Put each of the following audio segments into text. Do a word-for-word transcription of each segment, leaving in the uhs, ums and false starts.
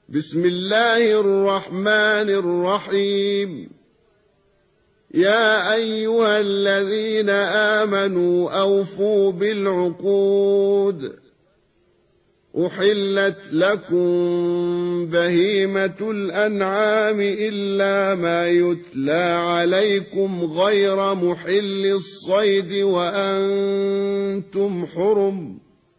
بسم الله الرحمن الرحيم. يا أيها الذين آمنوا أوفوا بالعقود. أحلت لكم بهيمة الأنعام إلا ما يتلى عليكم غير محل الصيد وأنتم حرم.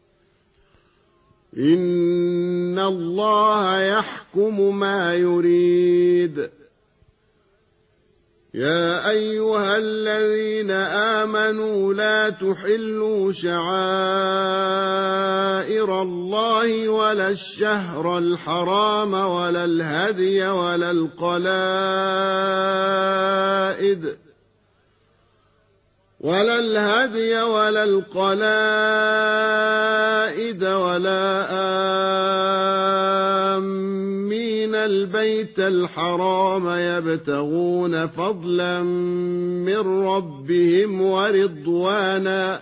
إن الله يحكم ما يريد. يا أيها الذين آمنوا لا تحلوا شعائر الله ولا الشهر الحرام ولا الهدي ولا القلائد ولا الهدي ولا القلائد ولا آمين البيت الحرام يبتغون فضلا من ربهم ورضوانا.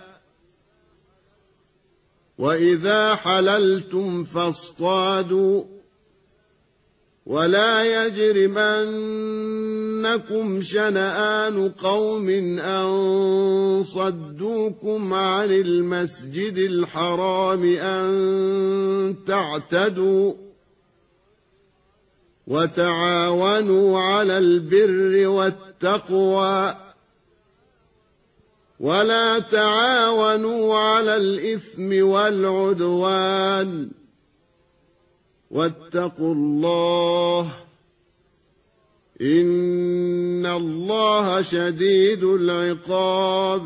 وإذا حللتم فاصطادوا ولا يجرمنكم شنآن قوم أن صدوكم عن المسجد الحرام أن تعتدوا. وتعاونوا على البر والتقوى ولا تعاونوا على الإثم والعدوان. واتقوا الله إن الله شديد العقاب.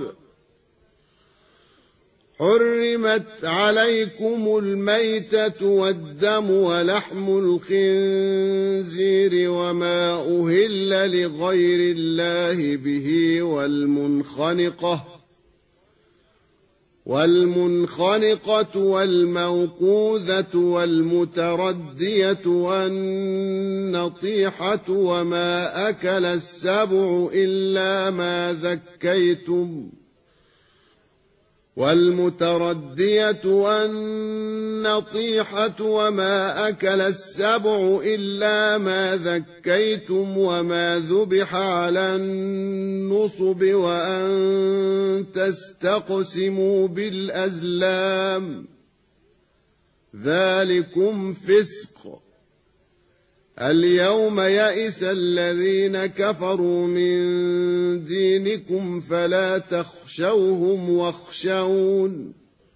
حرمت عليكم الميتة والدم ولحم الخنزير وما أهل لغير الله به والمنخنقة والمنخنقة والموقوذة والمتردية والنطيحة وما أكل السبع إلا ما ذكيتم والمتردية والنطيحة وما أكل السبع إلا ما ذكيتم وما ذبح على النصب وأن تستقسموا بالأزلام ذلكم فسق. اليوم يئس الذين كفروا من دينكم فلا تخشوهم واخشون.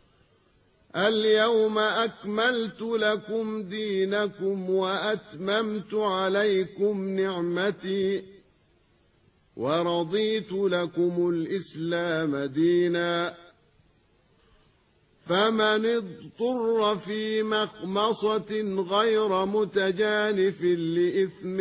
اليوم أكملت لكم دينكم وأتممت عليكم نعمتي ورضيت لكم الإسلام دينا. فمن اضطر في مخمصة غير متجانف لإثم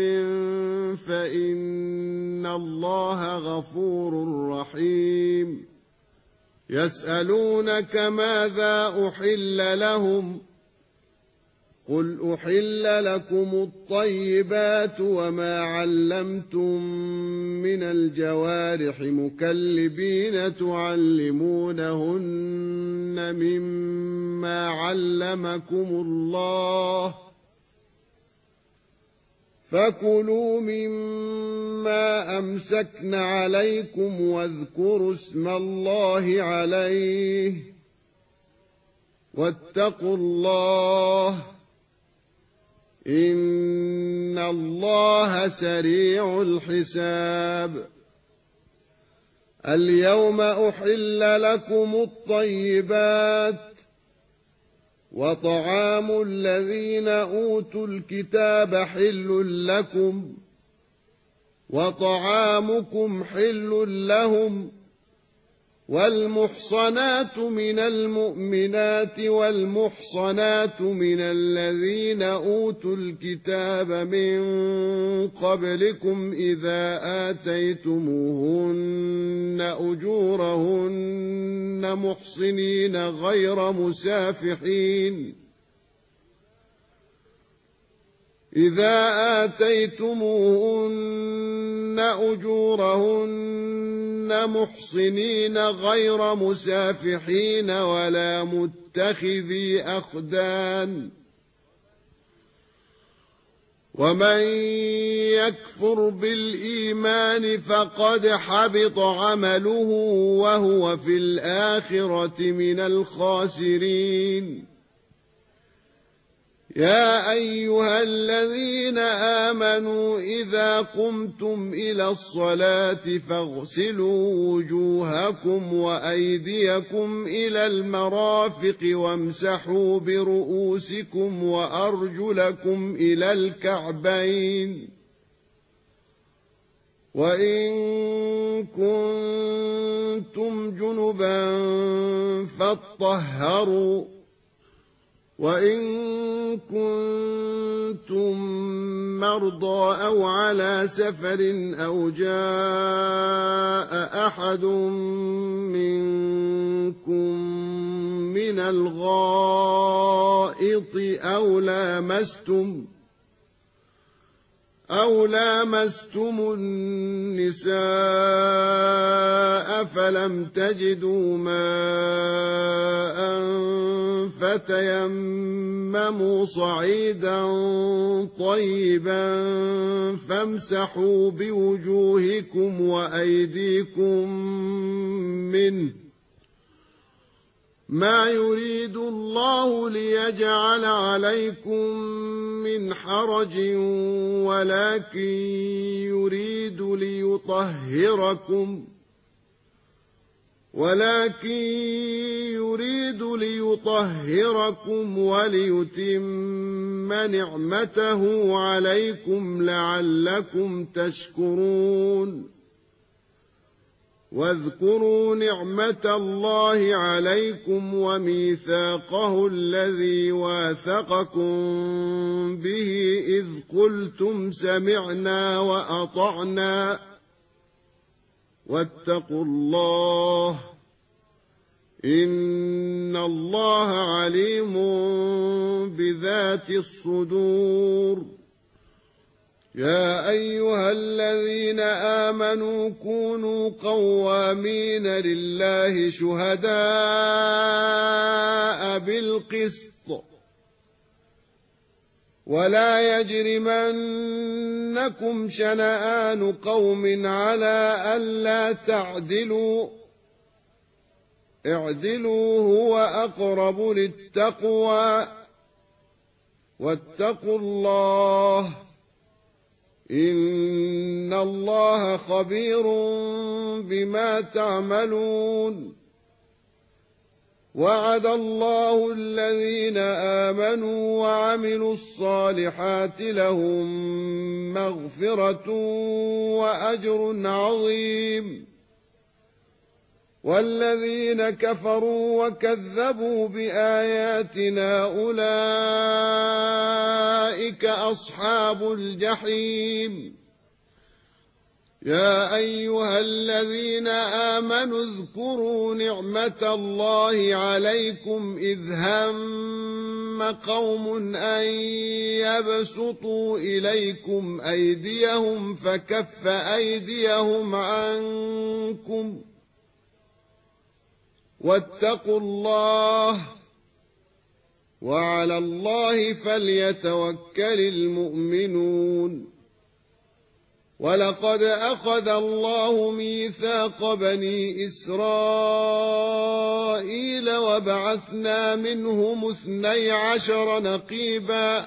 فإن الله غفور رحيم. يسألونك ماذا أحل لهم قل أحل لكم الطيبات وما علمتم من الجوارح مكلبين تعلمونهن مما علمكم الله فكلوا مما أمسكن عليكم واذكروا اسم الله عليه واتقوا الله إن الله سريع الحساب. اليوم أحل لكم الطيبات وطعام الذين أوتوا الكتاب حل لكم وطعامكم حل لهم والمحصنات من المؤمنات والمحصنات من الذين أوتوا الكتاب من قبلكم إذا آتيتموهن أجورهن محصنين غير مسافحين إذا آتيتموهن أجورهن محصنين غير مسافحين ولا متخذي أخدان ومن يكفر بالإيمان فقد حبط عمله وهو في الآخرة من الخاسرين. يا أيها الذين آمنوا إذا قمتم إلى الصلاة فاغسلوا وجوهكم وأيديكم إلى المرافق وامسحوا برؤوسكم وأرجلكم إلى الكعبين، وإن كنتم جنبا فاطهروا، وإن كنتم مرضى أو على سفر أو جاء أحد منكم من الغائط أو لامستم أو لامستم النساء فلم تجدوا ماء فتيمموا صعيدا طيبا فامسحوا بوجوهكم وأيديكم منه، ما يريد الله ليجعل عليكم من حرج ولكن يريد ليطهركم ولكن يريد ليطهركم وليتم نعمته عليكم لعلكم تشكرون. واذكروا نعمة الله عليكم وميثاقه الذي واثقكم به إذ قلتم سمعنا وأطعنا واتقوا الله إن الله عليم بذات الصدور. يا أيها الذين آمنوا كونوا قوامين لله شهداء بالقسط ولا يجرمنكم شنآن قوم على ألا تعدلوا اعدلوا هو أقرب للتقوى واتقوا الله إن الله خبير بما تعملون. وعد الله الذين آمنوا وعملوا الصالحات لهم مغفرة وأجر عظيم، والذين كفروا وكذبوا بآياتنا أولئك أصحاب الجحيم. يا أيها الذين آمنوا اذكروا نعمة الله عليكم إذ هم قوم أن يبسطوا إليكم أيديهم فكف أيديهم عنكم واتقوا الله وعلى الله فليتوكل المؤمنون. ولقد أخذ الله ميثاق بني إسرائيل وبعثنا منهم اثني عشر نقيبا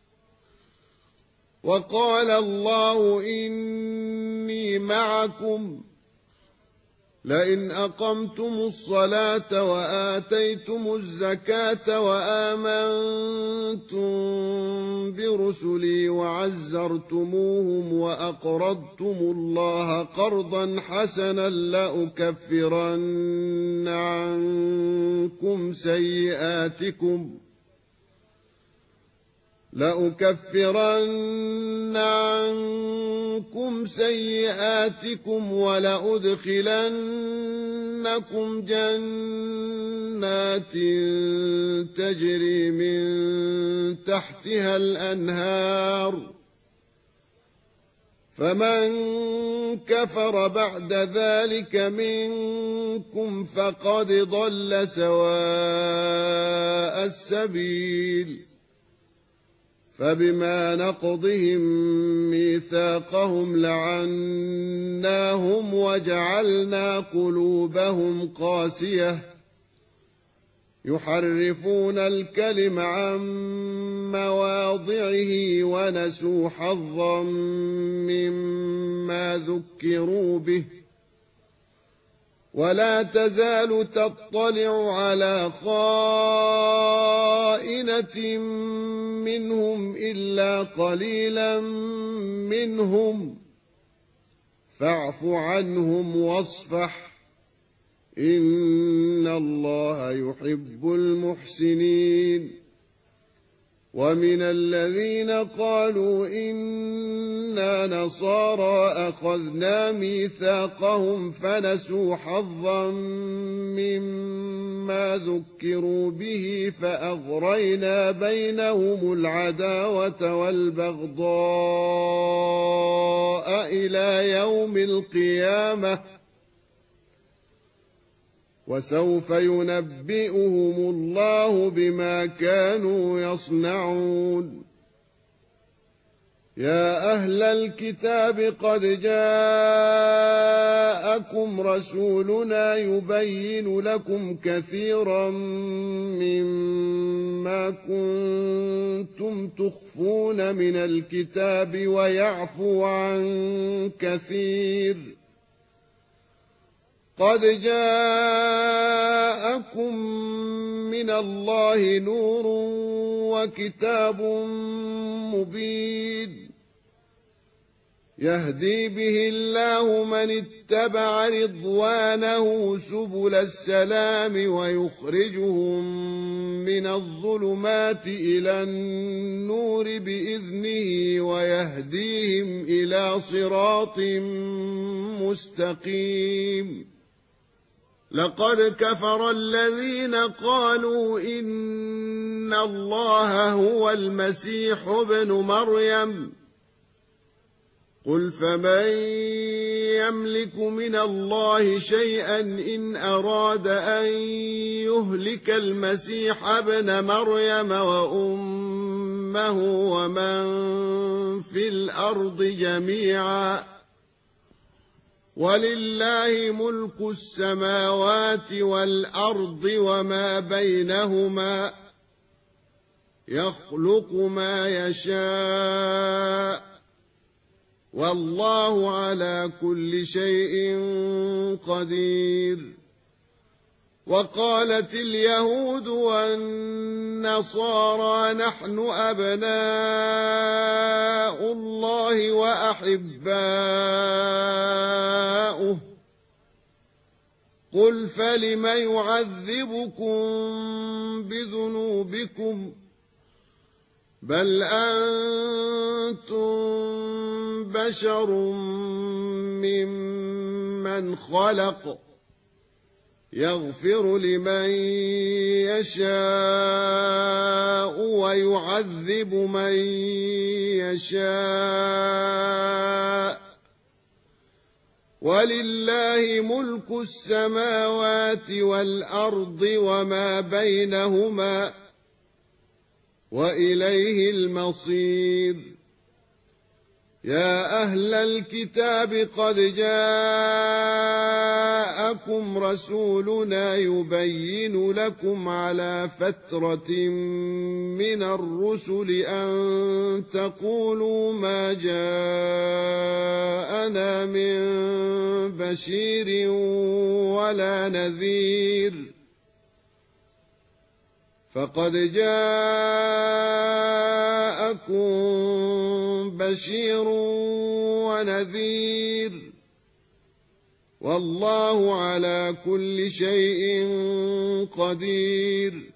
وقال الله إني معكم لئن أقمتم الصلاة وآتيتم الزكاة وآمنتم برسلي وعزرتموهم وأقرضتم الله قرضا حسنا لأكفرن عنكم سيئاتكم لأكفرن عنكم سيئاتكم ولأدخلنكم جنات تجري من تحتها الأنهار فمن كفر بعد ذلك منكم فقد ضل سواء السبيل. فبما نقضهم ميثاقهم لعناهم وجعلنا قلوبهم قاسية يحرفون الكلم عن مواضعه ونسوا حظا مما ذكروا به ولا تزال تطلع على خائنة منهم إلا قليلا منهم فاعف عنهم واصفح إن الله يحب المحسنين. ومن الذين قالوا إنا نصارى أخذنا ميثاقهم فنسوا حظا مما ذكروا به فأغرينا بينهم العداوة والبغضاء إلى يوم القيامة وسوف ينبئهم الله بما كانوا يصنعون. يا أهل الكتاب قد جاءكم رسولنا يبين لكم كثيرا مما كنتم تخفون من الكتاب ويعفو عن كثير قد جاءكم من الله نور وكتاب مبين يهدي به الله من اتبع رضوانه سبل السلام ويخرجهم من الظلمات إلى النور بإذنه ويهديهم إلى صراط مستقيم. لقد كفر الذين قالوا إن الله هو المسيح ابن مريم قل فمن يملك من الله شيئا إن أراد أن يهلك المسيح ابن مريم وأمه ومن في الأرض جميعا ولله ملك السماوات والأرض وما بينهما يخلق ما يشاء والله على كل شيء قدير. وقالت اليهود والنصارى نحن أبناء الله وأحباؤه قل فلم يعذبكم بذنوبكم بل أنتم بشر ممن خلق يغفر لمن يشاء ويعذب من يشاء ولله ملك السماوات والأرض وما بينهما وإليه المصير. يا أهل الكتاب قد جاءكم رسولنا يبين لكم على فترة من الرسل أن تقولوا ما جاءنا من بشير ولا نذير فقد جاءكم بشير ونذير والله على كل شيء قدير.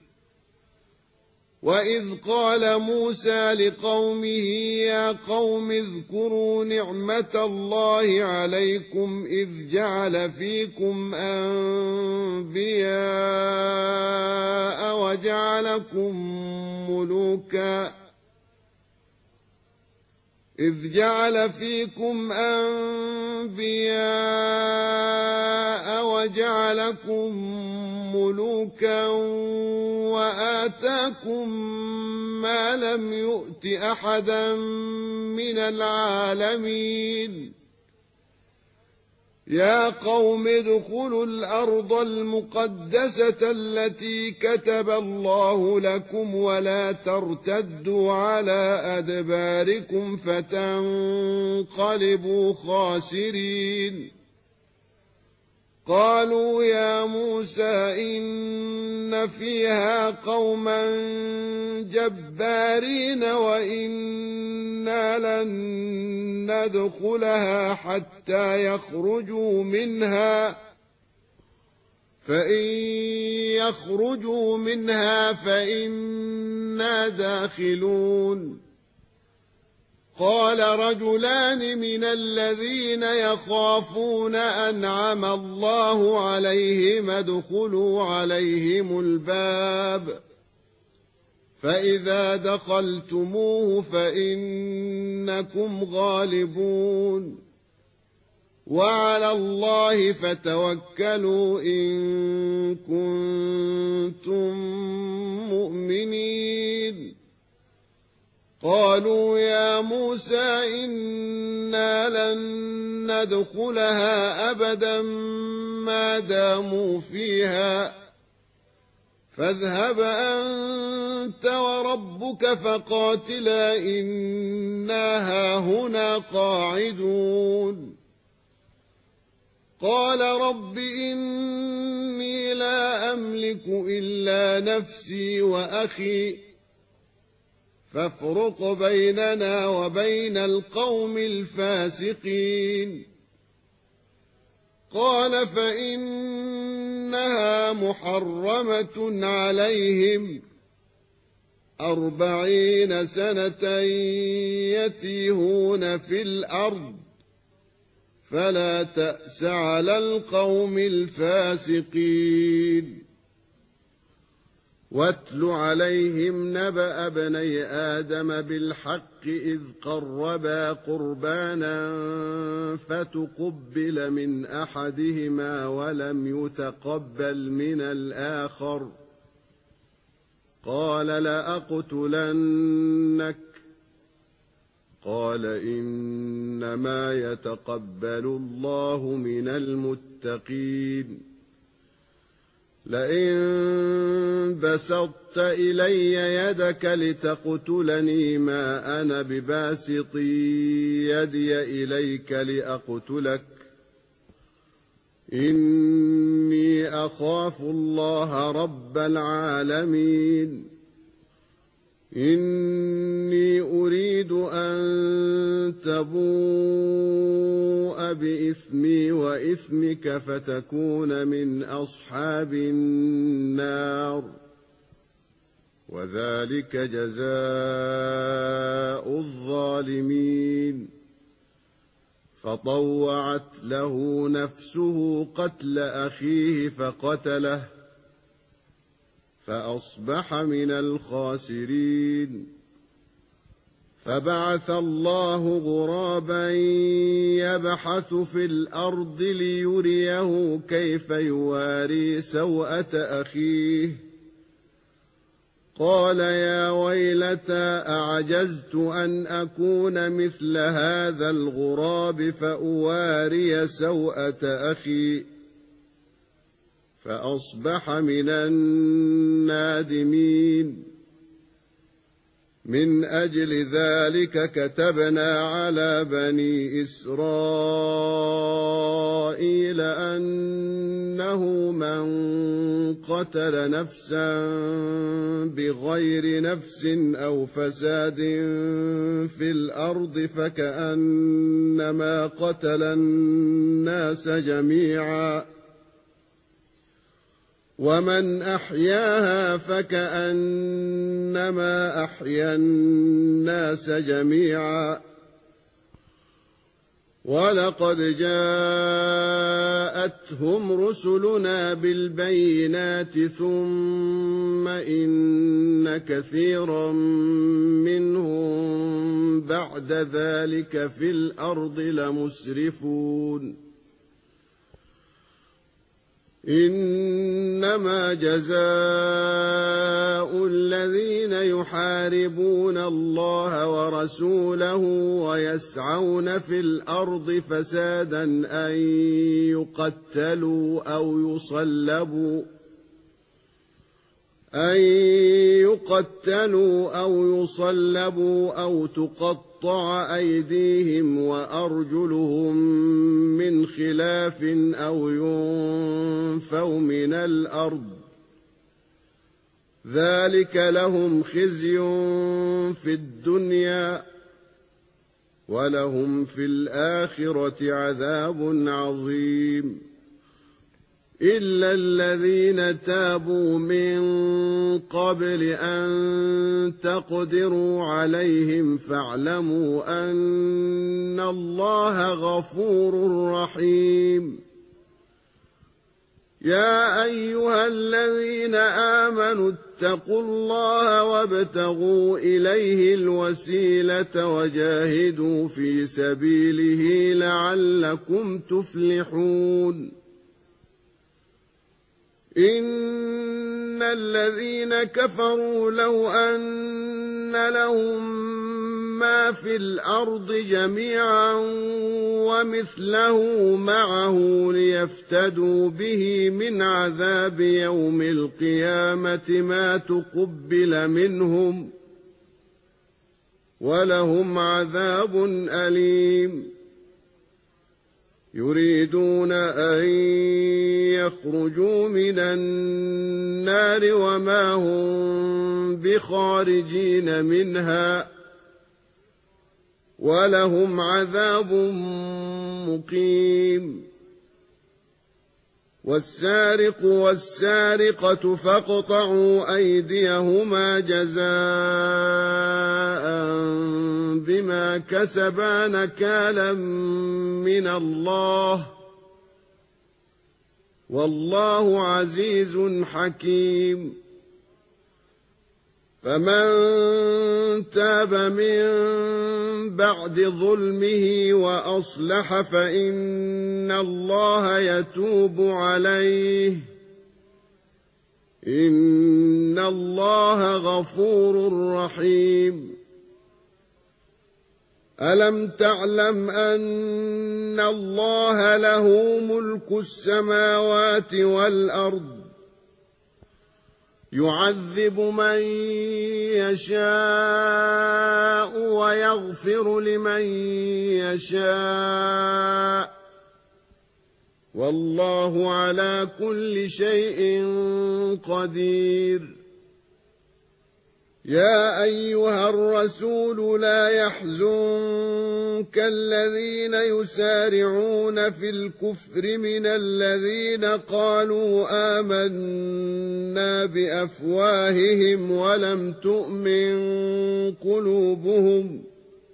وإذ قال موسى لقومه يا قوم اذكروا نعمة الله عليكم إذ جعل فيكم أنبياء وجعلكم ملوكا إذ جعل فيكم أنبياء وجعلكم ملوكا وآتاكم ما ما لم يؤت أحدا من العالمين يا قوم ادخلوا الأرض المقدسة التي كتب الله لكم ولا ترتدوا على أدباركم فتنقلبوا خاسرين قالوا يا موسى إن فيها قوما جبارين وإنا لن ندخلها حتى يخرجوا منها فإن يخرجوا منها فإنا داخلون قال رجلان من الذين يخافون أنعم الله عليهم ادخلوا عليهم الباب فإذا دخلتموه فإنكم غالبون وعلى الله فتوكلوا إن كنتم مؤمنين قالوا يا موسى إنا لن ندخلها أبدا ما داموا فيها فاذهب أنت وربك فقاتلا إنا هاهنا قاعدون قال رب إني لا أملك إلا نفسي وأخي فافرق بيننا وبين القوم الفاسقين قال فإنها محرمة عليهم أربعين سنة يتيهون في الأرض فلا تأس على القوم الفاسقين واتل عليهم نبأ ابني آدم بالحق إذ قربا قربانا فتقبل من أحدهما ولم يتقبل من الآخر قال لأقتلنك قال إنما يتقبل الله من المتقين لئن بسطت إلي يدك لتقتلني ما أنا بباسط يدي إليك لأقتلك إني أخاف الله رب العالمين إني أريد أن تبوء بإثمي وإثمك فتكون من أصحاب النار وذلك جزاء الظالمين فطوعت له نفسه قتل أخيه فقتله فأصبح من الخاسرين فبعث الله غرابا يبحث في الأرض ليريه كيف يواري سوءة أخيه قال يا ويلتى أعجزت أن أكون مثل هذا الغراب فأواري سوءة أخي فأصبح من النادمين من أجل ذلك كتبنا على بني إسرائيل أنه من قتل نفسا بغير نفس أو فساد في الأرض فكأنما قتل الناس جميعا ومن أحياها فكأنما أحيا الناس جميعا ولقد جاءتهم رسلنا بالبينات ثم إن كثيرا منهم بعد ذلك في الأرض لمسرفون إنما جزاء الذين يحاربون الله ورسوله ويسعون في الأرض فسادا أن يقتلوا أو يصلبوا أن يقتلوا أو يصلبوا أو تقطع أيديهم وأرجلهم من خلاف أو ينفوا من الأرض ذلك لهم خزي في الدنيا ولهم في الآخرة عذاب عظيم إلا الذين تابوا من قبل أن تقدروا عليهم فاعلموا أن الله غفور رحيم يا أيها الذين آمنوا اتقوا الله وابتغوا إليه الوسيلة وجاهدوا في سبيله لعلكم تفلحون إن الذين كفروا لو أن لهم ما في الأرض جميعا ومثله معه ليفتدوا به من عذاب يوم القيامة ما تقبل منهم ولهم عذاب أليم يريدون أن يخرجوا من النار وما هم بخارجين منها ولهم عذاب مقيم والسارق والسارقة فاقطعوا أيديهما جزاء بما كسبا نكالا من الله والله عزيز حكيم فمن تاب من بعد ظلمه وأصلح فإن الله يتوب عليه إن الله غفور رحيم ألم تعلم أن الله له ملك السماوات والأرض يعذب من يشاء ويغفر لمن يشاء والله على كل شيء قدير يا أيها الرسول لا يحزنك الذين يسارعون في الكفر من الذين قالوا آمنا بأفواههم ولم تؤمن قلوبهم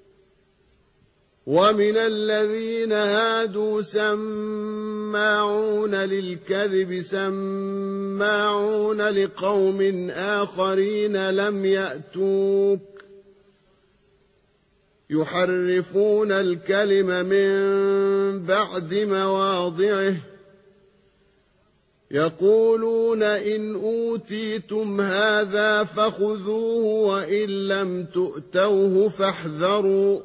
ومن الذين هادوا سماعون للكذب سماعون لقوم آخرين لم يأتوك يحرفون الكلم من بعد مواضعه يقولون إن أوتيتم هذا فخذوه وإن لم تؤتوه فاحذروا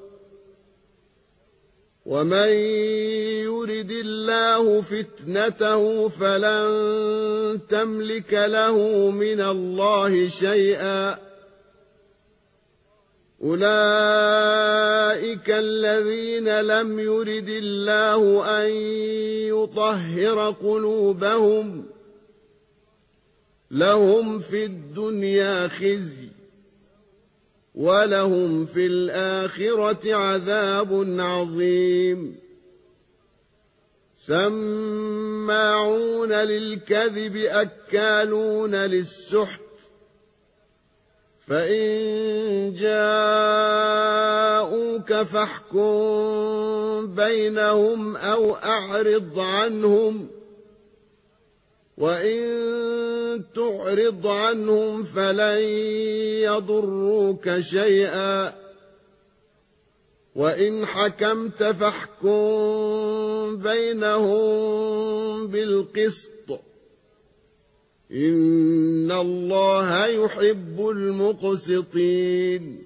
ومن يرد الله فتنته فلن تملك له من الله شيئا أولئك الذين لم يرد الله أن يطهر قلوبهم لهم في الدنيا خزي ولهم في الآخرة عذاب عظيم سماعون للكذب أكالون للسحت فإن جاءوك فاحكم بينهم أو أعرض عنهم وإن تعرض عنهم فلن يضروك شيئا وإن حكمت فاحكم بينهم بالقسط إن الله يحب المقسطين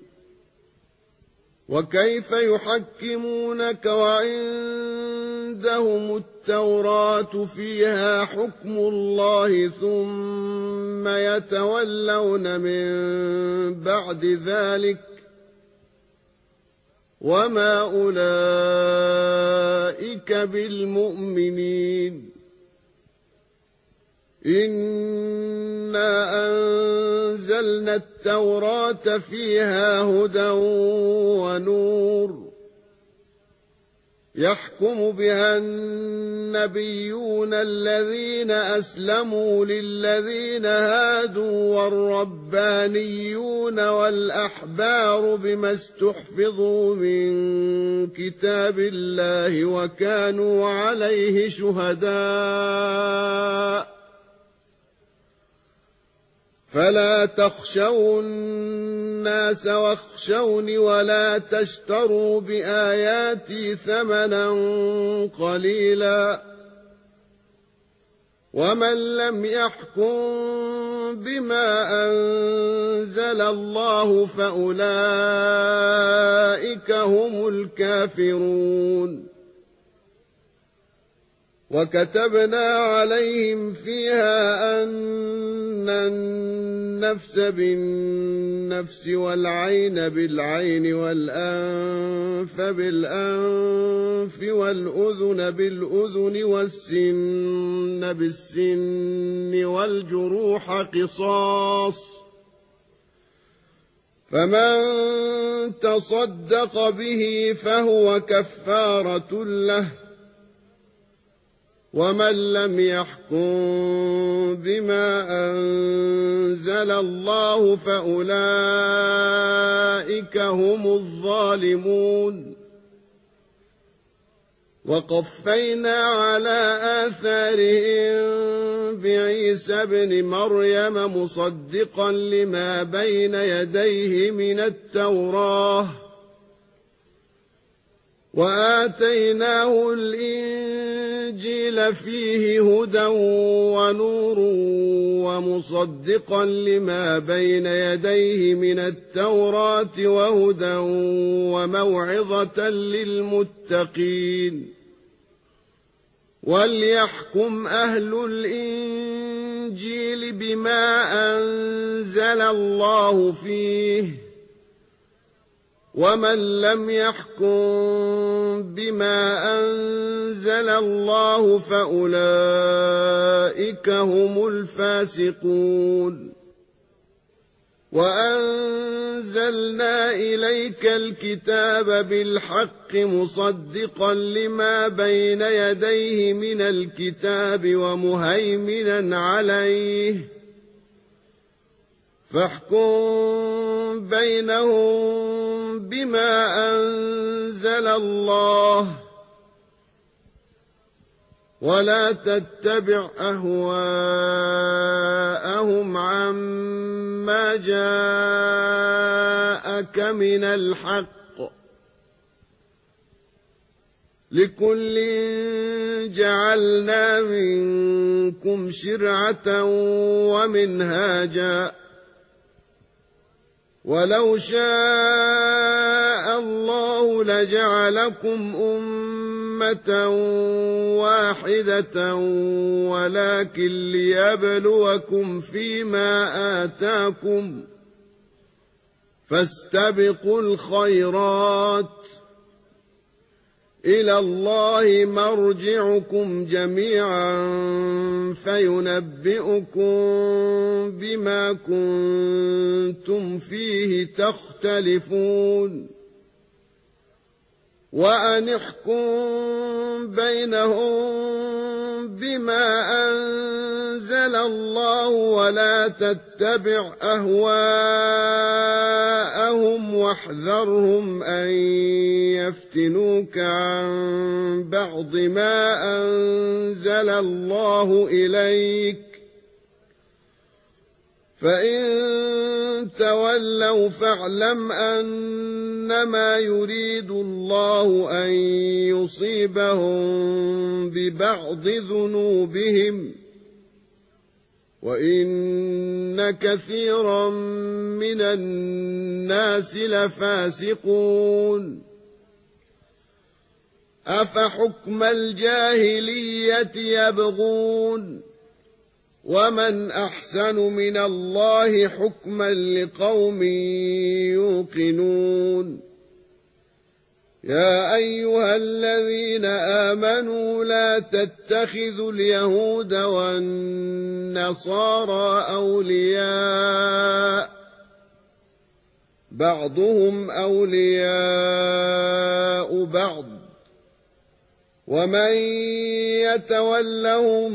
وكيف يحكمونك وعندهم التوراة فيها حكم الله ثم يتولون من بعد ذلك وما أولئك بالمؤمنين إنا أنزلنا التوراة فيها هدى ونور يحكم بها النبيون الذين أسلموا للذين هادوا والربانيون والأحبار بما استحفظوا من كتاب الله وكانوا عليه شهداء فلا تخشوا الناس واخشوني ولا تشتروا بآياتي ثمنا قليلا ومن لم يحكم بما أنزل الله فأولئك هم الكافرون وكتبنا عليهم فيها أن النفس بالنفس والعين بالعين والأنف بالأنف والأذن بالأذن والسن بالسن والجروح قصاص فمن تصدق به فهو كفارة له ومن لم يحكم بما أنزل الله فأولئك هم الظالمون وقفينا على آثارهم بعيسى ابن مريم مصدقا لما بين يديه من التوراة وآتيناه الإنجيل فيه هدى ونور ومصدقا لما بين يديه من التوراة وهدى وموعظة للمتقين وليحكم أهل الإنجيل بما أنزل الله فيه ومن لم يحكم بما أنزل الله فأولئك هم الفاسقون وأنزلنا إليك الكتاب بالحق مصدقا لما بين يديه من الكتاب ومهيمنا عليه فاحكم بينهم بما أنزل الله ولا تتبع أهواءهم عما جاءك من الحق لكل جعلنا منكم شرعة ومنهاجا ولو شاء الله لجعلكم أمة واحدة ولكن ليبلوكم فيما آتاكم فاستبقوا الخيرات إلى الله مرجعكم جميعا فينبئكم بما كنتم فيه تختلفون وأن احكم بينهم بما أنزل الله ولا تتبع أهواءهم واحذرهم أن يفتنوك عن بعض ما أنزل الله إليك فإن تولوا فاعلم أنما يريد الله أن يصيبهم ببعض ذنوبهم وإن كثيرا من الناس لفاسقون أفحكم الجاهلية يبغون ومن أحسن من الله حكما لقوم يوقنون يا أيها الذين آمنوا لا تتخذوا اليهود والنصارى أولياء بعضهم أولياء بعض ومن يتولهم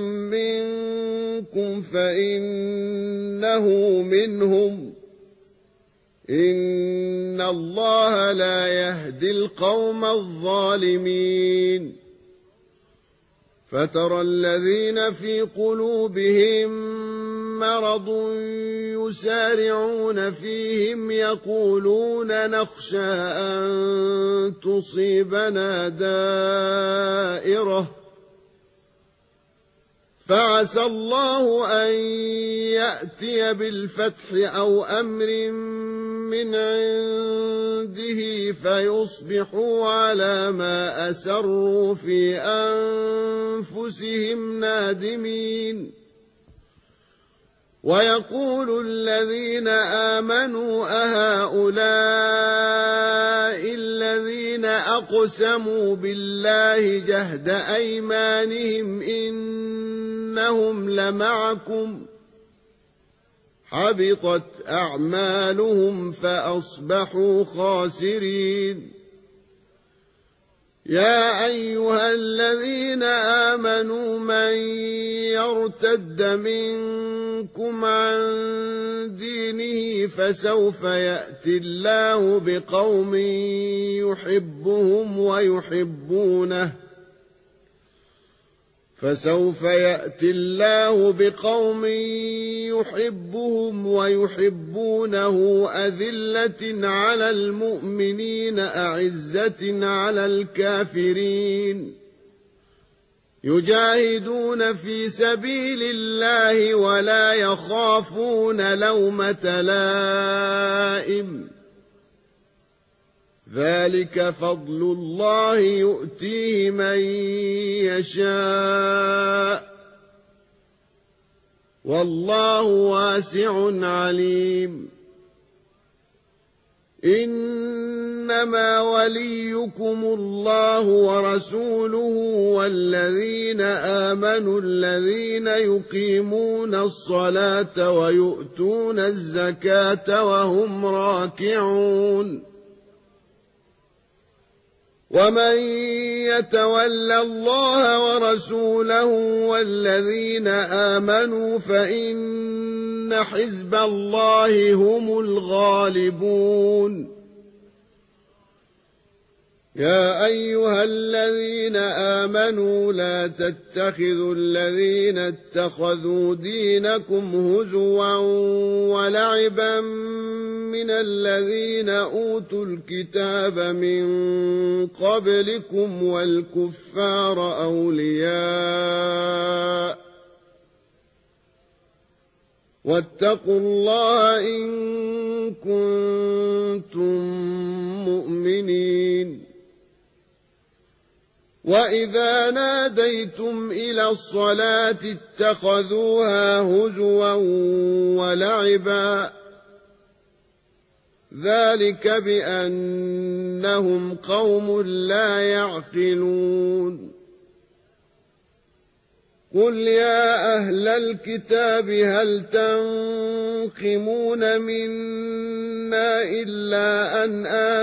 منكم فإنه منهم إن الله لا يهدي القوم الظالمين فترى الذين في قلوبهم مرض يسارعون فيهم يقولون نخشى أن تصيبنا دائرة فعسى الله أن يأتي بالفتح أو أمر من عنده فيصبحوا على ما أسروا في أنفسهم نادمين ويقول الذين آمنوا أهؤلاء الذين أقسموا بالله جهد أيمانهم إنهم لمعكم حبطت أعمالهم فأصبحوا خاسرين يا أيها الذين آمنوا من يرتد منكم عن دينه فسوف يأتي الله بقوم يحبهم ويحبونه فسوف يأتي الله بقوم يحبهم ويحبونه أذلة على المؤمنين أعزة على الكافرين يجاهدون في سبيل الله ولا يخافون لومة لائم ذلك فضل الله يؤتيه من يشاء والله واسع عليم إنما وليكم الله ورسوله والذين آمنوا الذين يقيمون الصلاة ويؤتون الزكاة وهم راكعون ومن يتول الله ورسوله والذين آمنوا فإن حزب الله هم الغالبون يا أيها الذين آمنوا لا تتخذوا الذين اتخذوا دينكم هزوا ولعبا من الذين أوتوا الكتاب من قبلكم والكفار أولياء واتقوا الله إن كنتم مؤمنين وإذا ناديتم إلى الصلاة اتخذوها هزوا ولعبا ذلك بأنهم قوم لا يعقلون قل يا أهل الكتاب هل تنقمون منا إلا أن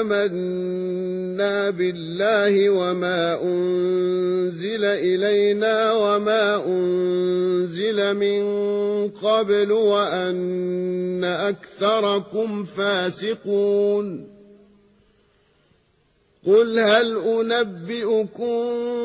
آمنا بالله وما أنزل إلينا وما أنزل من قبل وأن أكثركم فاسقون قل هل أنبئكم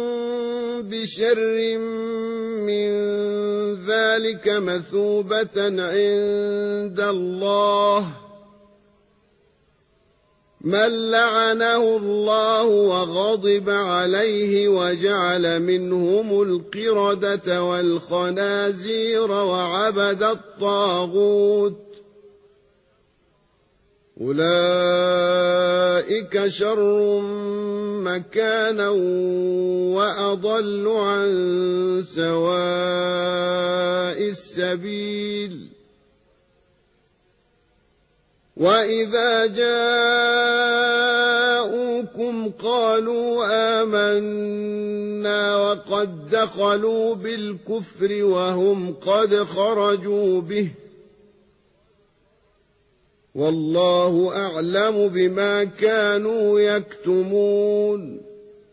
بشر من ذلك مثوبة عند الله من لعنه الله وغضب عليه وجعل منهم القردة والخنازير وعبد الطاغوت أولئك شر مكانا وأضل عن سواء السبيل وإذا جاءوكم قالوا آمنا وقد دخلوا بالكفر وهم قد خرجوا به والله أعلم بما كانوا يكتمون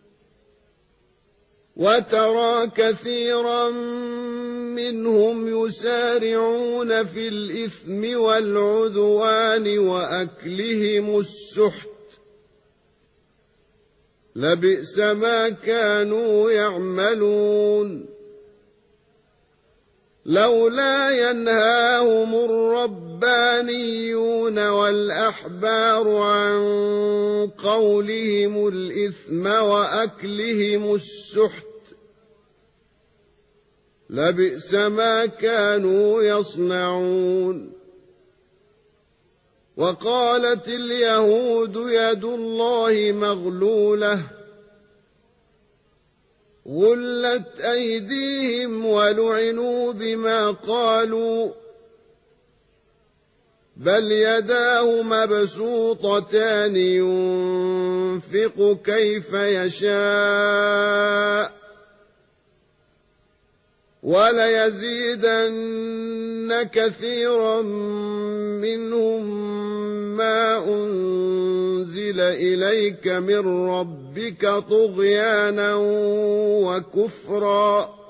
وترى كثيرا منهم يسارعون في الإثم والعدوان وأكلهم السحت لبئس ما كانوا يعملون لولا ينهاهم الربانيون والأحبار عن قولهم الإثم وأكلهم السحت لبئس ما كانوا يصنعون وقالت اليهود يد الله مغلولة غلت أيديهم ولعنوا بما قالوا بل يداه مبسوطتان ينفق كيف يشاء وليزيدن كثيرا منهم ما أنزل إليك من ربك طغيانا وكفرا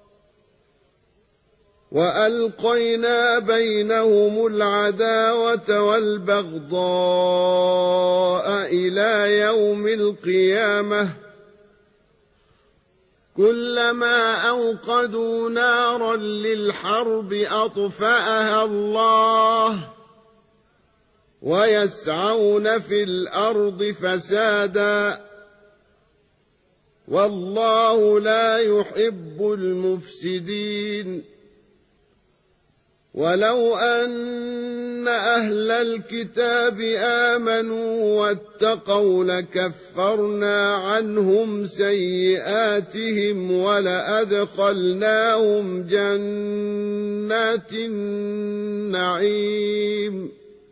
وألقينا بينهم العداوة والبغضاء إلى يوم القيامة كلما أوقدوا نارا للحرب أطفأها الله ويسعون في الأرض فسادا والله لا يحب المفسدين ولو أن أهل الكتاب آمنوا واتقوا لكفرنا عنهم سيئاتهم ولأدخلناهم جنات النعيم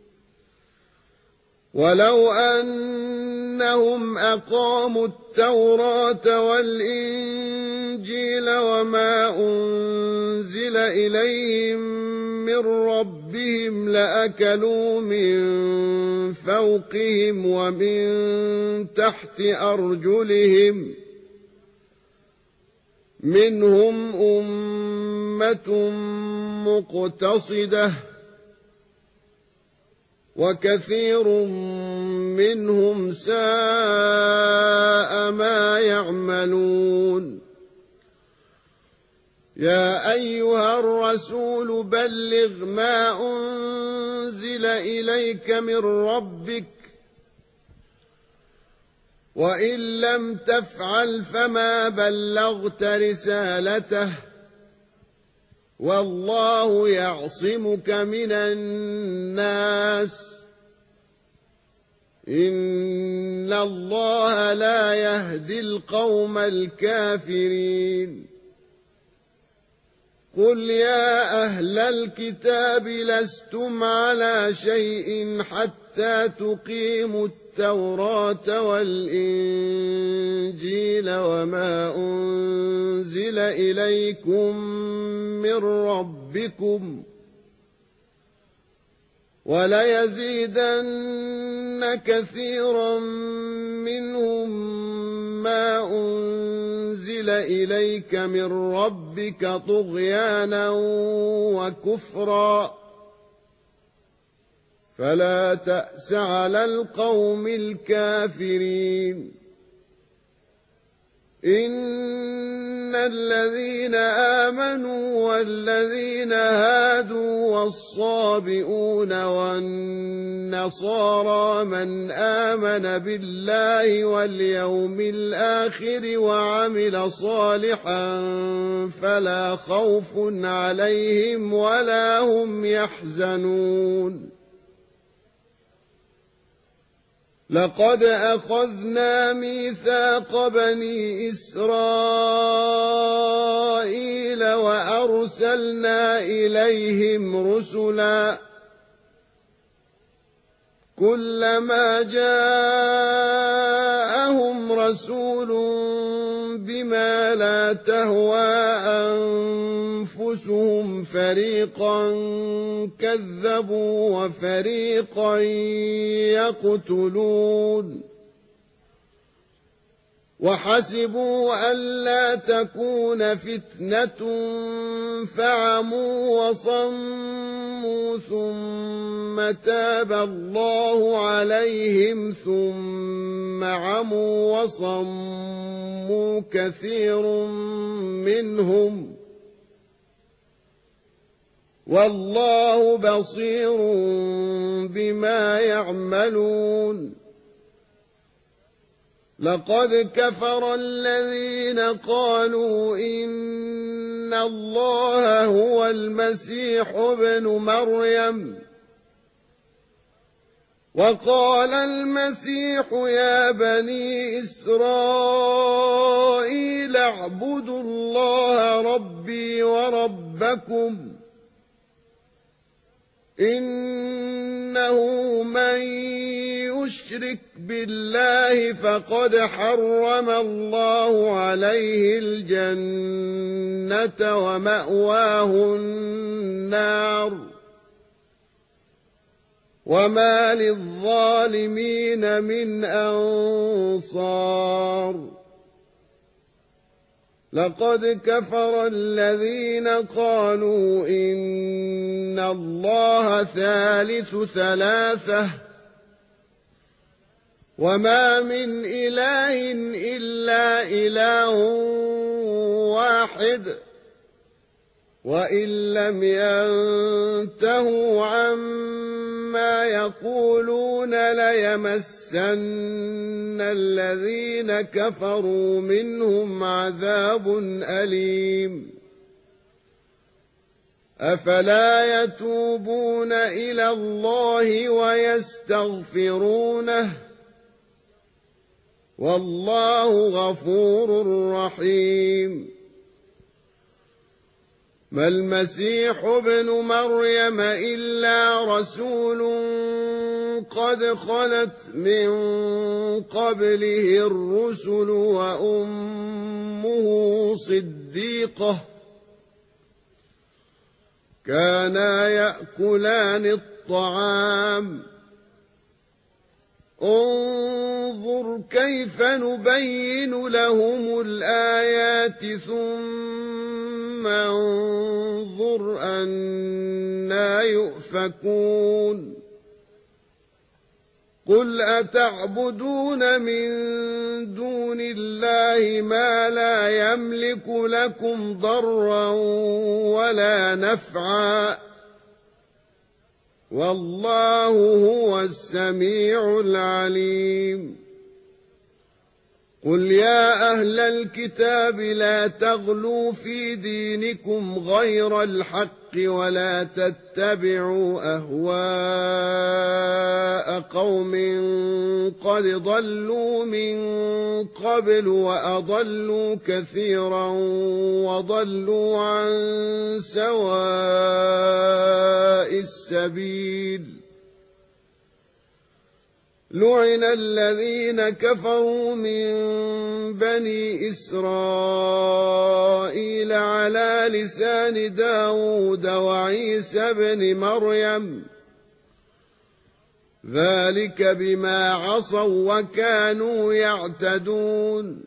ولو أنهم أقاموا التوراة والإنجيل وما أنزل إليهم من ربهم لأكلوا من فوقهم ومن تحت أرجلهم منهم أمة مقتصدة وكثير منهم ساء ما يعملون يا أيها الرسول بلغ ما أنزل إليك من ربك وإن لم تفعل فما بلغت رسالته والله يعصمك من الناس إن الله لا يهدي القوم الكافرين قل يا أهل الكتاب لستم على شيء حتى تقيموا التوراة والإنجيل وما أنزل إليكم من ربكم وليزيدن كثيرا منهم ما أنزل إليك من ربك طغيانا وكفرا فلا تأس على القوم الكافرين إن الذين آمنوا والذين هادوا والصابئون والنصارى من آمن بالله واليوم الآخر وعمل صالحا فلا خوف عليهم ولا هم يحزنون لقد أخذنا ميثاق بني إسرائيل وأرسلنا إليهم رسلا كلما جاءهم رسول بما لا تهوى أنفسهم فريقا كذبوا وفريقا يقتلون وحسبوا ألا تكون فتنة فعموا وصموا ثم تاب الله عليهم ثم عموا وصموا كثير منهم والله بصير بما يعملون لقد كفر الذين قالوا إن الله هو المسيح ابن مريم وقال المسيح يا بني إسرائيل اعبدوا الله ربي وربكم إنه من يشرك بالله فقد حرم الله عليه الجنة ومأواه النار وما للظالمين من أنصار لقد كفر الذين قالوا إن الله ثالث ثلاثة وما من إله إلا إله واحد وإن لم ينتهوا عما يقولون ليمسن الذين كفروا منهم عذاب أليم أفلا يتوبون إلى الله ويستغفرونه والله غفور رحيم ما المسيح ابن مريم إلا رسول قد خلت من قبله الرسل وأمه صديقة كانا يأكلان الطعام انظر كيف نبين لهم الآيات ثم انظر أنى يؤفكون قل أتعبدون من دون الله ما لا يملك لكم ضرا ولا نفعا والله هو السميع العليم قل يا أهل الكتاب لا تغلوا في دينكم غير الحق ولا تتبعوا أهواء قوم قد ضلوا من قبل وأضلوا كثيرا وضلوا عن سواء السبيل لعن الذين كفروا من بني إسرائيل على لسان داود وعيسى بن مريم ذلك بما عصوا وكانوا يعتدون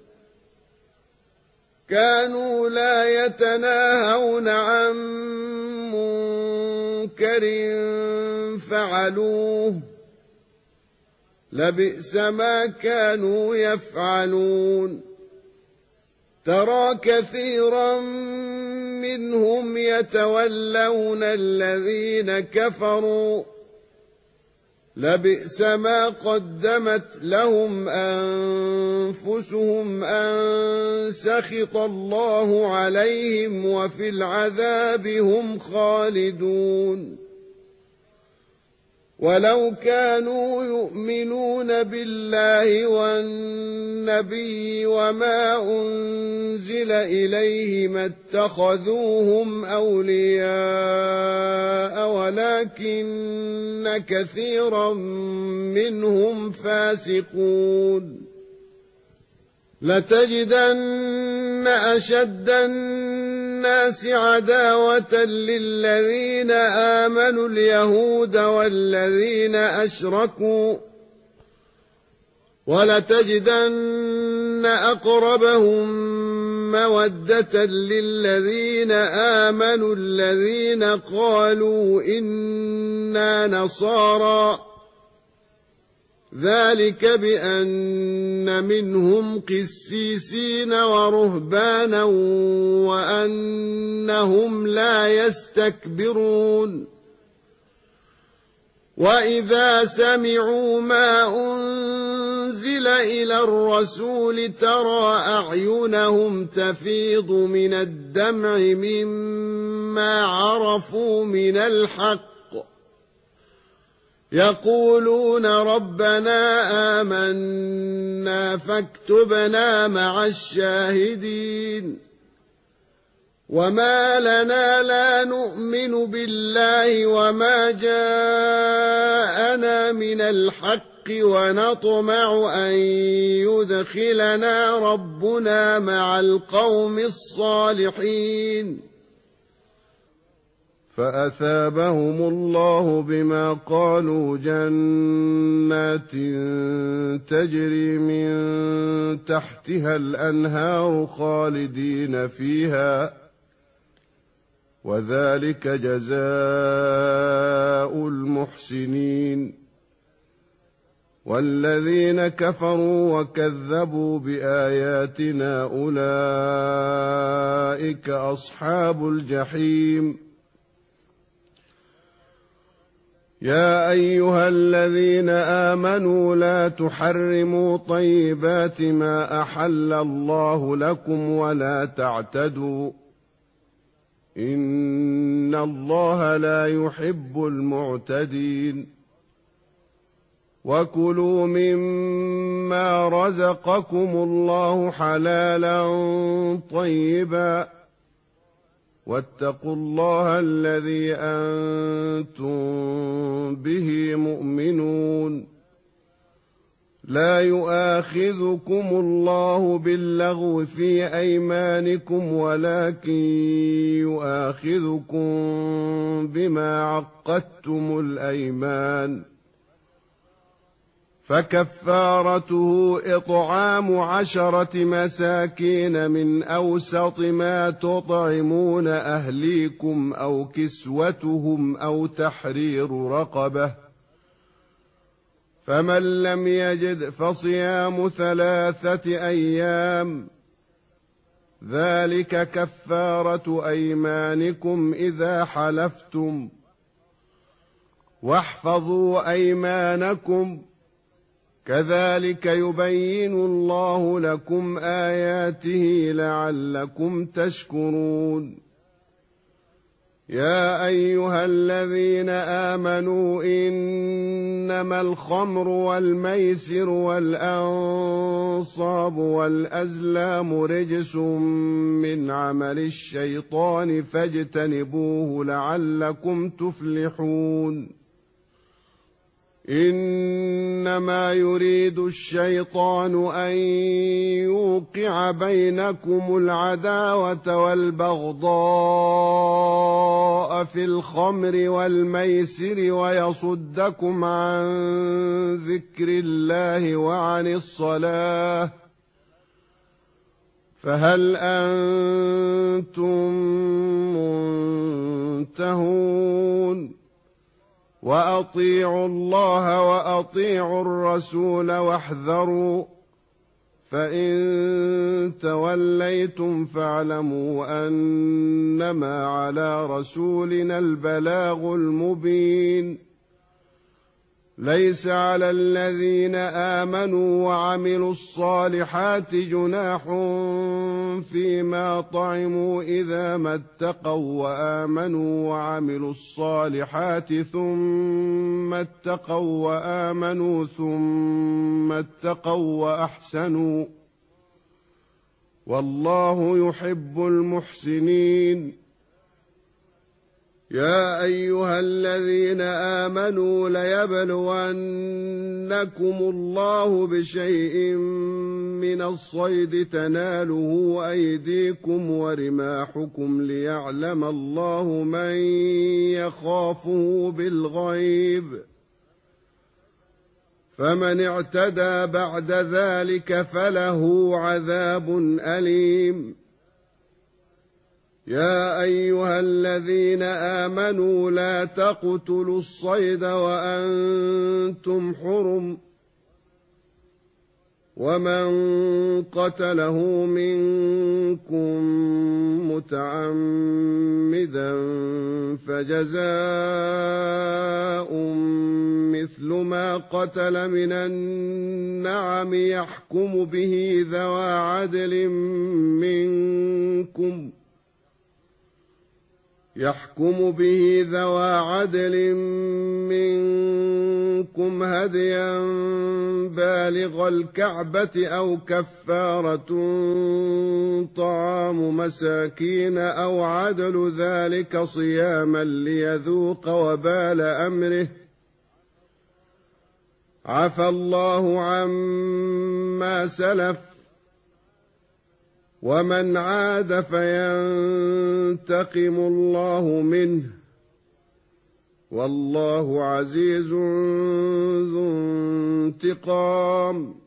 كانوا لا يتناهون عن منكر فعلوه لبئس ما كانوا يفعلون ترى كثيرا منهم يتولون الذين كفروا لبئس ما قدمت لهم أنفسهم أن سخط الله عليهم وفي العذاب هم خالدون ولو كانوا يؤمنون بالله والنبي وما أنزل إليه ما اتخذوهم أولياء ولكن كثيرا منهم فاسقون لتجدن أشد الناس عداوة للذين آمنوا اليهود والذين أشركوا ولتجدن أقربهم مودة للذين آمنوا الذين قالوا إنا نصارى ذلك بأن منهم قسيسين ورهبانا وأنهم لا يستكبرون وإذا سمعوا ما أنزل إلى الرسول ترى أعينهم تفيض من الدمع مما عرفوا من الحق يقولون ربنا آمنا فاكتبنا مع الشاهدين وما لنا لا نؤمن بالله وما جاءنا من الحق ونطمع أن يدخلنا ربنا مع القوم الصالحين فأثابهم الله بما قالوا جنات تجري من تحتها الأنهار خالدين فيها وذلك جزاء المحسنين والذين كفروا وكذبوا بآياتنا أولئك أصحاب الجحيم يا أيها الذين آمنوا لا تحرموا طيبات ما أحل الله لكم ولا تعتدوا إن الله لا يحب المعتدين وكلوا مما رزقكم الله حلالا طيبا واتقوا الله الذي أنتم به مؤمنون لا يؤاخذكم الله باللغو في أيمانكم ولكن يؤاخذكم بما عقدتم الأيمان فكفارته إطعام عشرة مساكين من أوسط ما تطعمون أهليكم أو كسوتهم أو تحرير رقبة فمن لم يجد فصيام ثلاثة أيام ذلك كفارة أيمانكم إذا حلفتم واحفظوا أيمانكم كذلك يبين الله لكم آياته لعلكم تشكرون يا أيها الذين آمنوا إنما الخمر والميسر والأنصاب والأزلام رجس من عمل الشيطان فاجتنبوه لعلكم تفلحون إنما يريد الشيطان أن يوقع بينكم العداوة والبغضاء في الخمر والميسر ويصدكم عن ذكر الله وعن الصلاة فهل أنتم منتهون وأطيعوا الله وأطيعوا الرسول واحذروا فإن توليتم فاعلموا أنما على رسولنا البلاغ المبين. ليس على الذين آمنوا وعملوا الصالحات جناح فيما طعموا إذا ما اتقوا وآمنوا وعملوا الصالحات ثم اتقوا وآمنوا ثم اتقوا وأحسنوا والله يحب المحسنين. يا أيها الذين آمنوا ليبلونكم الله بشيء من الصيد تناله أيديكم ورماحكم ليعلم الله من يخافه بالغيب، فمن اعتدى بعد ذلك فله عذاب أليم. يا أيها الذين آمنوا لا تقتلوا الصيد وأنتم حرم، ومن قتله منكم متعمدا فجزاء مثل ما قتل من النعم يحكم به ذوى عدل منكم يحكم به ذوى عدل منكم هديا بالغ الكعبة أو كفارة طعام مساكين أو عدل ذلك صياما ليذوق وبال أمره. عفى الله عما سلف، ومن عاد فينتقم الله منه، والله عزيز ذو انتقام.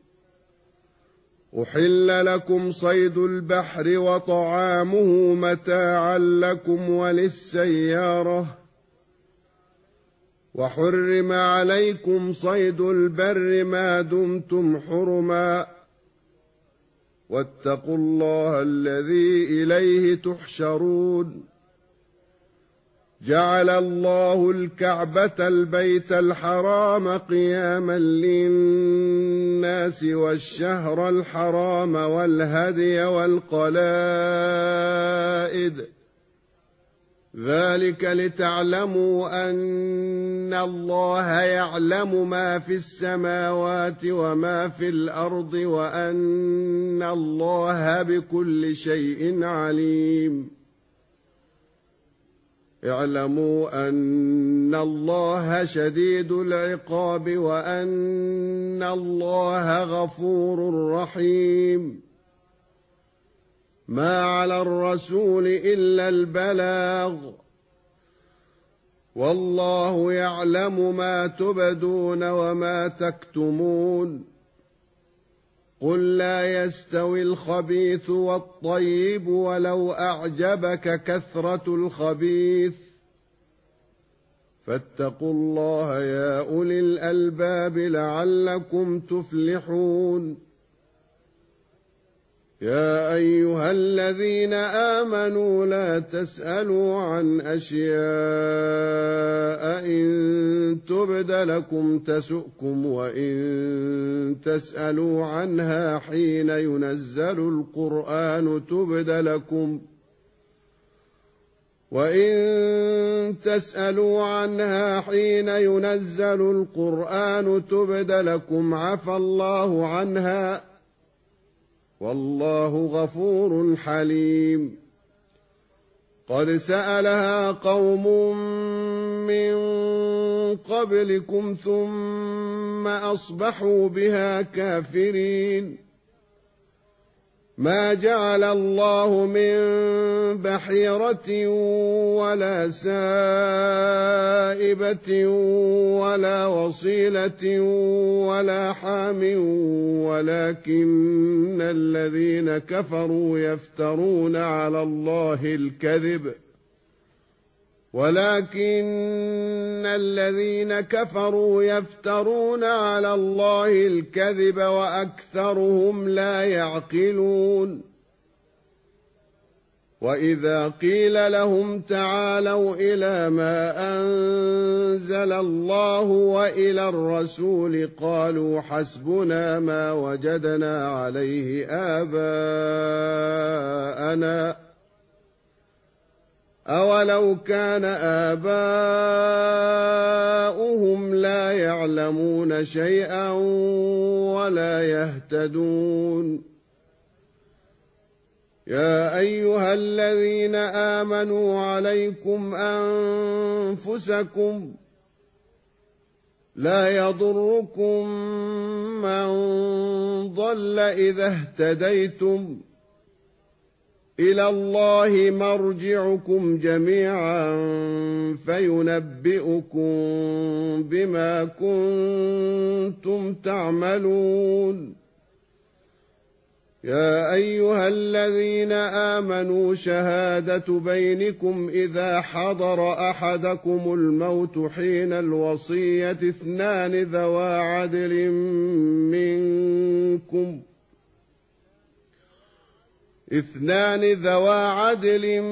أحل لكم صيد البحر وطعامه متاعا لكم وللسيارة، وحرم عليكم صيد البر ما دمتم حرما، واتقوا الله الذي إليه تحشرون. جعل الله الكعبة البيت الحرام قياما للناس والشهر الحرام والهدي والقلائد، ذلك لتعلموا أن الله يعلم ما في السماوات وما في الأرض وأن الله بكل شيء عليم. اعلموا أن الله شديد العقاب وأن الله غفور رحيم. ما على الرسول إلا البلاغ، والله يعلم ما تبدون وما تكتمون. قل لا يستوي الخبيث والطيب ولو أعجبك كثرة الخبيث، فاتقوا الله يا أولي الألباب لعلكم تفلحون. يا أيها الذين آمنوا لا تسألوا عن أشياء إن تبد لكم تسؤكم، وإن تسألوا عنها حين ينزل القرآن تبد لكم وإن تسألوا عنها حين ينزل القرآن تبد لكم عفى الله عنها، والله غفور حليم. قد سألها قوم من قبلكم ثم أصبحوا بها كافرين. ما جعل الله من بحيرة ولا سائبة ولا وصيلة ولا حام، ولكن الذين كفروا يفترون على الله الكذب ولكن الذين كفروا يفترون على الله الكذب وأكثرهم لا يعقلون. وإذا قيل لهم تعالوا إلى ما أنزل الله وإلى الرسول قالوا حسبنا ما وجدنا عليه آباءنا أولو كان آباؤهم لا يعلمون شيئا ولا يهتدون. يا أيها الذين آمنوا عليكم أنفسكم لا يضركم من ضل إذا اهتديتم إلى الله مرجعكم جميعا فينبئكم بما كنتم تعملون. يا أيها الذين آمنوا شهادة بينكم إذا حضر أحدكم الموت حين الوصية اثنان ذوى عدل منكم اثنان ذوى عدل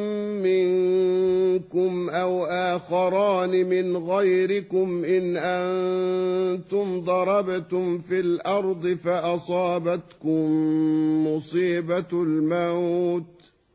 منكم أو آخران من غيركم إن أنتم ضربتم في الأرض فأصابتكم مصيبة الموت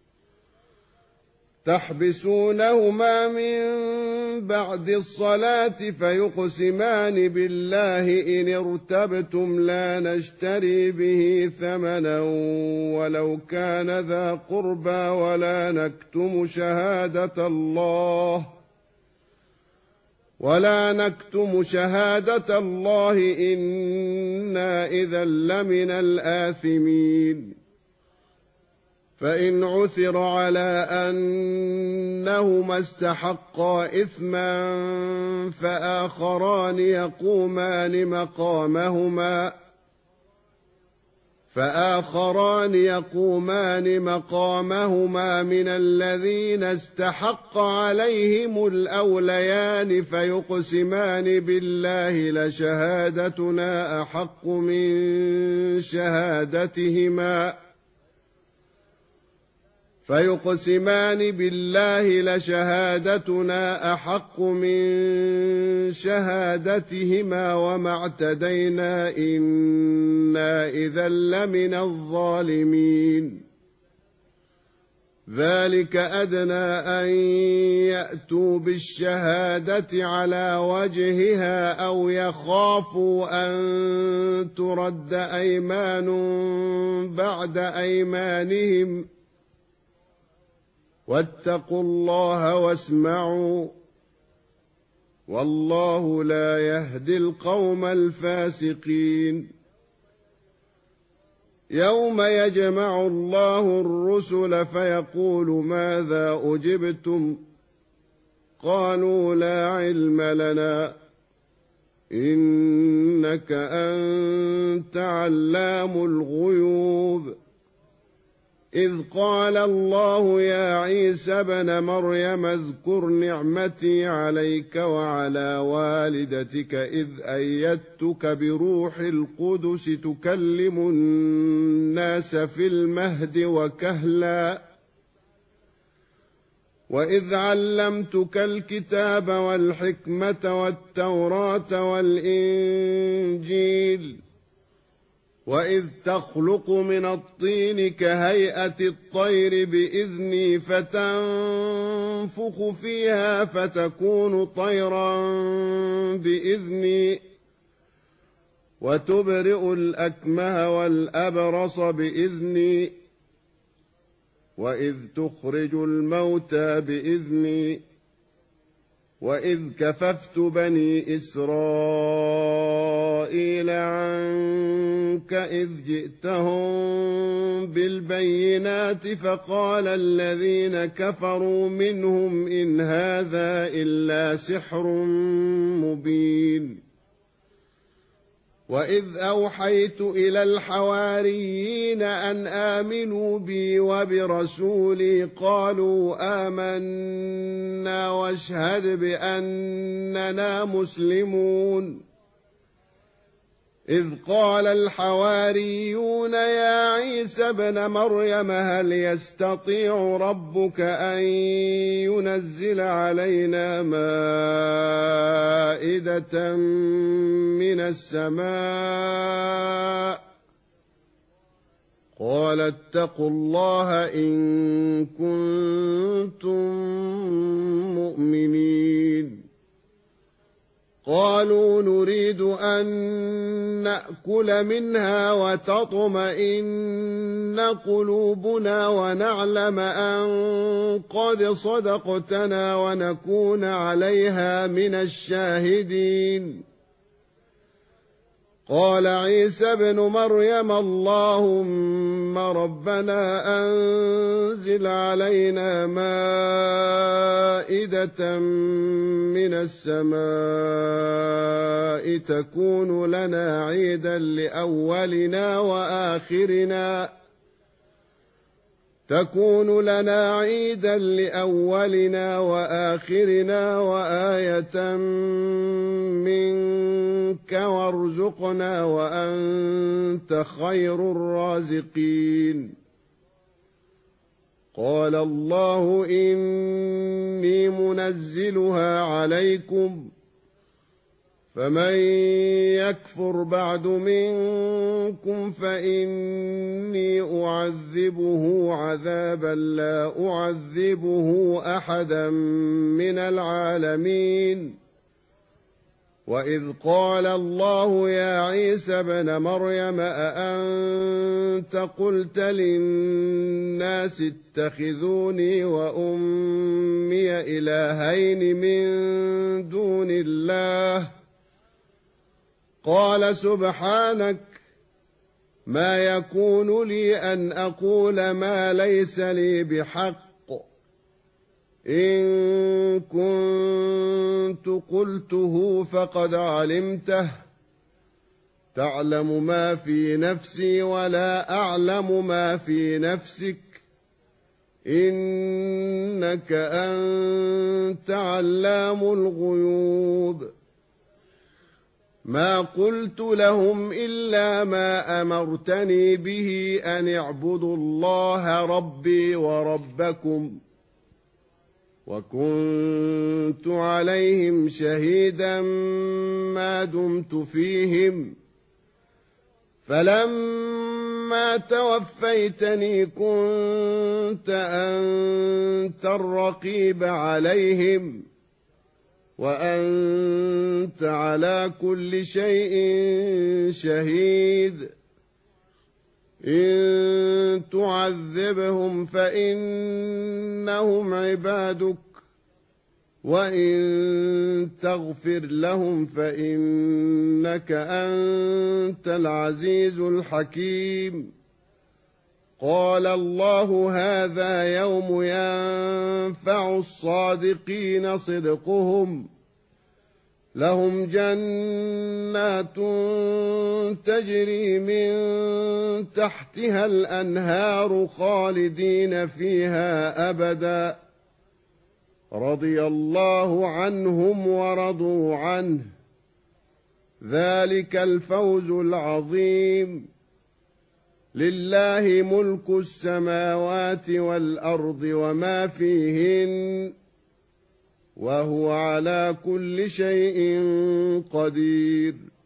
تحبسونهما من بعد الصلاة فيقسمان بالله إن ارتبتم لا نشتري به ثمنا ولو كان ذا قربى ولا نكتم شهادة الله ولا نكتم شهادة الله إنا إذا لمن الآثمين. فإن عثر على أنهما استحقا إثما فآخران يقومان مقامهما فآخران يقومان مقامهما من الذين استحق عليهم الأوليان فيقسمان بالله لشهادتنا أحق من شهادتهما فيقسمان بالله لشهادتنا أحق من شهادتهما وما اعتدينا إنا إذا لمن الظالمين. ذلك أدنى أن يأتوا بالشهادة على وجهها أو يخافوا أن ترد أيمان بعد أيمانهم واتقوا الله واسمعوا والله لا يهدي القوم الفاسقين. يوم يجمع الله الرسل فيقول ماذا أجبتم قالوا لا علم لنا إنك أنت علام الغيوب. إذ قال الله يا عيسى ابن مريم اذكر نعمتي عليك وعلى والدتك إذ أيدتك بروح القدس تكلم الناس في المهد وكهلا وإذ علمتك الكتاب والحكمة والتوراة والإنجيل وإذ تخلق من الطين كهيئة الطير بإذني فتنفخ فيها فتكون طيرا بإذني وتبرئ الأكمه والأبرص بإذني وإذ تخرج الموتى بإذني وإذ كففت بني إسرائيل عنك إذ جئتهم بالبينات فقال الذين كفروا منهم إن هذا إلا سحر مبين. وإذ أوحيت إلى الحواريين أن آمنوا بي وبرسولي قالوا آمنا واشهد بأننا مسلمون إذ قال الحواريون يا عيسى ابن مريم هل يستطيع ربك أن ينزل علينا مائدة من السماء قال اتقوا الله إن كنتم مؤمنين قالوا نريد أن نأكل منها وتطمئن قلوبنا ونعلم أن قد صدقتنا ونكون عليها من الشاهدين قال عيسى ابن مريم اللهم ربنا أنزل علينا مائدة من السماء تكون لنا عيدا لأولنا وآخرنا تكون لنا عيدا لأولنا وآخرنا وآية منك وارزقنا وأنت خير الرازقين قال الله إني منزلها عليكم فمن يكفر بعد منكم فإني أعذبه عذابا لا أعذبه أحدا من العالمين وإذ قال الله يا عيسى ابن مريم أأنت قلت للناس اتخذوني وأمي إلهين من دون الله قال سبحانك ما يكون لي أن أقول ما ليس لي بحق إن كنت قلته فقد علمته تعلم ما في نفسي ولا أعلم ما في نفسك إنك أنت علام الغيوب ما قلت لهم إلا ما أمرتني به أن اعبدوا الله ربي وربكم وكنت عليهم شهيدا ما دمت فيهم فلما توفيتني كنت أنت الرقيب عليهم وأنت على كل شيء شهيد إن تعذبهم فإنهم عبادك وإن تغفر لهم فإنك أنت العزيز الحكيم قال الله هذا يوم ينفع الصادقين صدقهم لهم جنات تجري من تحتها الأنهار خالدين فيها أبدا رضي الله عنهم ورضوا عنه ذلك الفوز العظيم لله ملك السماوات والأرض وما فيهن وهو على كل شيء قدير